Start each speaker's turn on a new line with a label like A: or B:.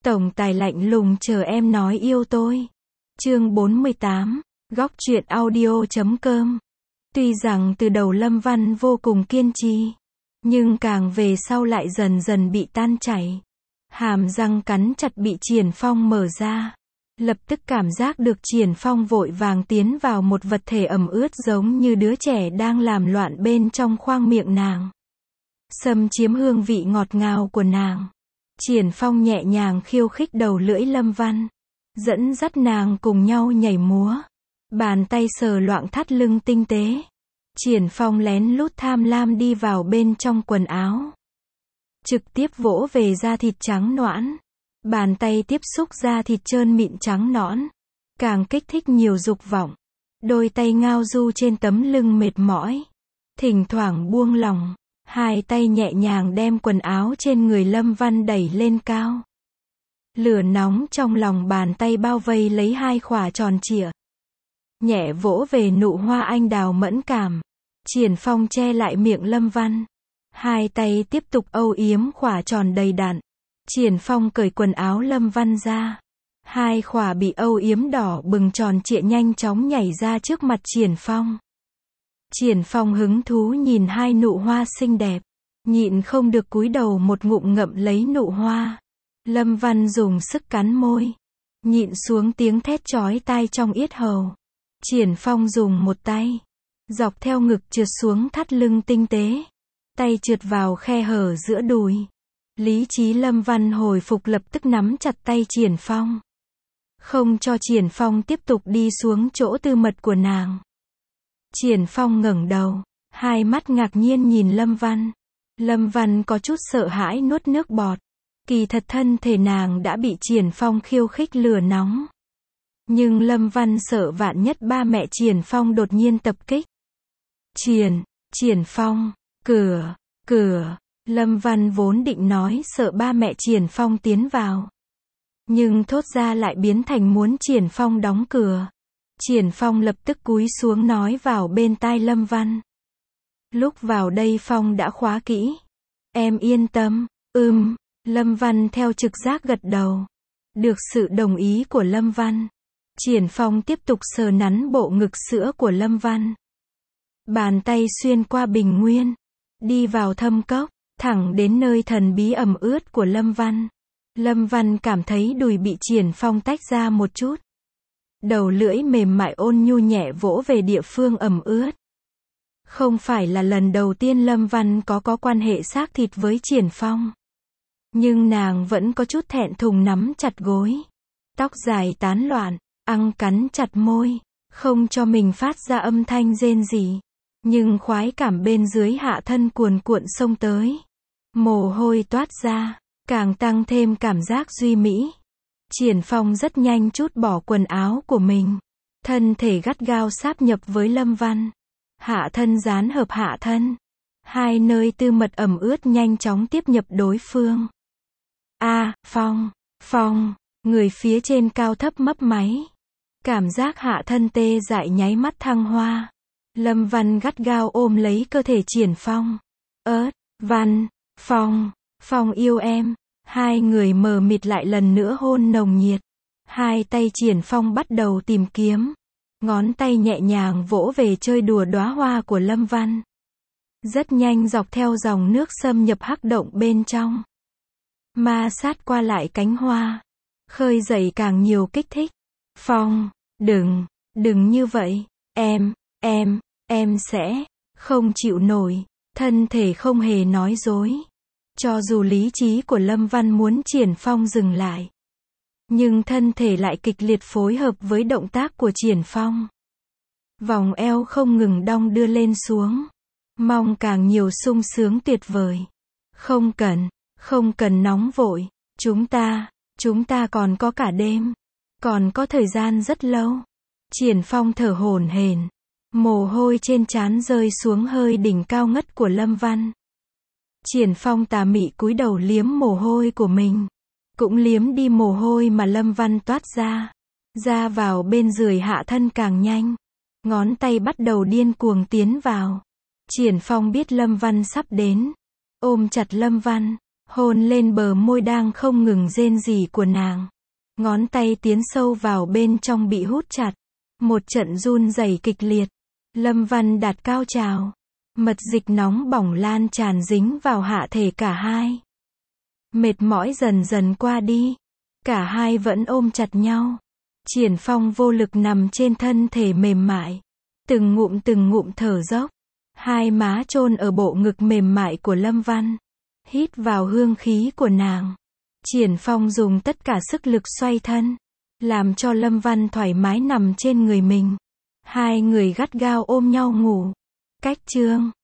A: Tổng tài lạnh lùng chờ em nói yêu tôi. Chương 48, góc truyện audio.com. Tuy rằng từ đầu Lâm Văn vô cùng kiên trì, nhưng càng về sau lại dần dần bị tan chảy. Hàm răng cắn chặt bị Triển Phong mở ra. Lập tức cảm giác được Triển Phong vội vàng tiến vào một vật thể ẩm ướt giống như đứa trẻ đang làm loạn bên trong khoang miệng nàng. Xâm chiếm hương vị ngọt ngào của nàng. Triển Phong nhẹ nhàng khiêu khích đầu lưỡi Lâm Văn, dẫn dắt nàng cùng nhau nhảy múa. Bàn tay sờ loạng thắt lưng tinh tế. Triển Phong lén lút tham lam đi vào bên trong quần áo, trực tiếp vỗ về da thịt trắng nõn. Bàn tay tiếp xúc da thịt trơn mịn trắng nõn, càng kích thích nhiều dục vọng. Đôi tay ngao du trên tấm lưng mệt mỏi, thỉnh thoảng buông lỏng. Hai tay nhẹ nhàng đem quần áo trên người Lâm Văn đẩy lên cao. Lửa nóng trong lòng bàn tay bao vây lấy hai khỏa tròn trịa. Nhẹ vỗ về nụ hoa anh đào mẫn cảm. Triển Phong che lại miệng Lâm Văn. Hai tay tiếp tục âu yếm khỏa tròn đầy đặn. Triển Phong cởi quần áo Lâm Văn ra. Hai khỏa bị âu yếm đỏ bừng tròn trịa nhanh chóng nhảy ra trước mặt Triển Phong. Triển Phong hứng thú nhìn hai nụ hoa xinh đẹp, nhịn không được cúi đầu một ngụm ngậm lấy nụ hoa. Lâm Văn dùng sức cắn môi, nhịn xuống tiếng thét chói tai trong yết hầu. Triển Phong dùng một tay, dọc theo ngực trượt xuống thắt lưng tinh tế, tay trượt vào khe hở giữa đùi. Lý trí Lâm Văn hồi phục lập tức nắm chặt tay Triển Phong, không cho Triển Phong tiếp tục đi xuống chỗ tư mật của nàng. Triển Phong ngẩng đầu, hai mắt ngạc nhiên nhìn Lâm Văn. Lâm Văn có chút sợ hãi nuốt nước bọt. Kỳ thật thân thể nàng đã bị Triển Phong khiêu khích lửa nóng. Nhưng Lâm Văn sợ vạn nhất ba mẹ Triển Phong đột nhiên tập kích. Triển Phong, cửa. Lâm Văn vốn định nói sợ ba mẹ Triển Phong tiến vào, nhưng thốt ra lại biến thành muốn Triển Phong đóng cửa. Triển Phong lập tức cúi xuống nói vào bên tai Lâm Văn. Lúc vào đây Phong đã khóa kỹ. Em yên tâm. Lâm Văn theo trực giác gật đầu. Được sự đồng ý của Lâm Văn, Triển Phong tiếp tục sờ nắn bộ ngực sữa của Lâm Văn. Bàn tay xuyên qua bình nguyên, đi vào thâm cốc, thẳng đến nơi thần bí ẩm ướt của Lâm Văn. Lâm Văn cảm thấy đùi bị Triển Phong tách ra một chút. Đầu lưỡi mềm mại ôn nhu nhẹ vỗ về địa phương ẩm ướt. Không phải là lần đầu tiên Lâm Văn có quan hệ xác thịt với Triển Phong, nhưng nàng vẫn có chút thẹn thùng nắm chặt gối. Tóc dài tán loạn, cắn chặt môi, không cho mình phát ra âm thanh rên rỉ. Nhưng khoái cảm bên dưới hạ thân cuồn cuộn xông tới. Mồ hôi toát ra, càng tăng thêm cảm giác duy mỹ. Triển Phong rất nhanh trút bỏ quần áo của mình. Thân thể gắt gao sáp nhập với Lâm Văn. Hạ thân dán hợp hạ thân. Hai nơi tư mật ẩm ướt nhanh chóng tiếp nhập đối phương. Phong, người phía trên cao thấp mấp máy. Cảm giác hạ thân tê dại nháy mắt thăng hoa. Lâm Văn gắt gao ôm lấy cơ thể Triển Phong. Phong yêu em. Hai người mờ mịt lại lần nữa hôn nồng nhiệt. Hai tay Triển Phong bắt đầu tìm kiếm. Ngón tay nhẹ nhàng vỗ về chơi đùa đóa hoa của Lâm Văn. Rất nhanh dọc theo dòng nước xâm nhập hắc động bên trong. Ma sát qua lại cánh hoa. Khơi dậy càng nhiều kích thích. Phong, đừng như vậy. Em sẽ không chịu nổi. Thân thể không hề nói dối. Cho dù lý trí của Lâm Văn muốn Triển Phong dừng lại, nhưng thân thể lại kịch liệt phối hợp với động tác của Triển Phong. Vòng eo không ngừng đong đưa lên xuống. Mong càng nhiều sung sướng tuyệt vời. Không cần nóng vội. Chúng ta còn có cả đêm. Còn có thời gian rất lâu. Triển Phong thở hổn hển. Mồ hôi trên trán rơi xuống hơi đỉnh cao ngất của Lâm Văn. Triển Phong tà mị cúi đầu liếm mồ hôi của mình. Cũng liếm đi mồ hôi mà Lâm Văn toát ra. Ra vào bên dưới hạ thân càng nhanh. Ngón tay bắt đầu điên cuồng tiến vào. Triển Phong biết Lâm Văn sắp đến. Ôm chặt Lâm Văn. hôn lên bờ môi đang không ngừng rên rỉ của nàng. Ngón tay tiến sâu vào bên trong bị hút chặt. Một trận run rẩy kịch liệt. Lâm Văn đạt cao trào. Mật dịch nóng bỏng lan tràn dính vào hạ thể cả hai. Mệt mỏi dần dần qua đi. Cả hai vẫn ôm chặt nhau. Triển Phong vô lực nằm trên thân thể mềm mại. Từng ngụm thở dốc. Hai má chôn ở bộ ngực mềm mại của Lâm Văn. Hít vào hương khí của nàng. Triển Phong dùng tất cả sức lực xoay thân. Làm cho Lâm Văn thoải mái nằm trên người mình. Hai người gắt gao ôm nhau ngủ. Cách chương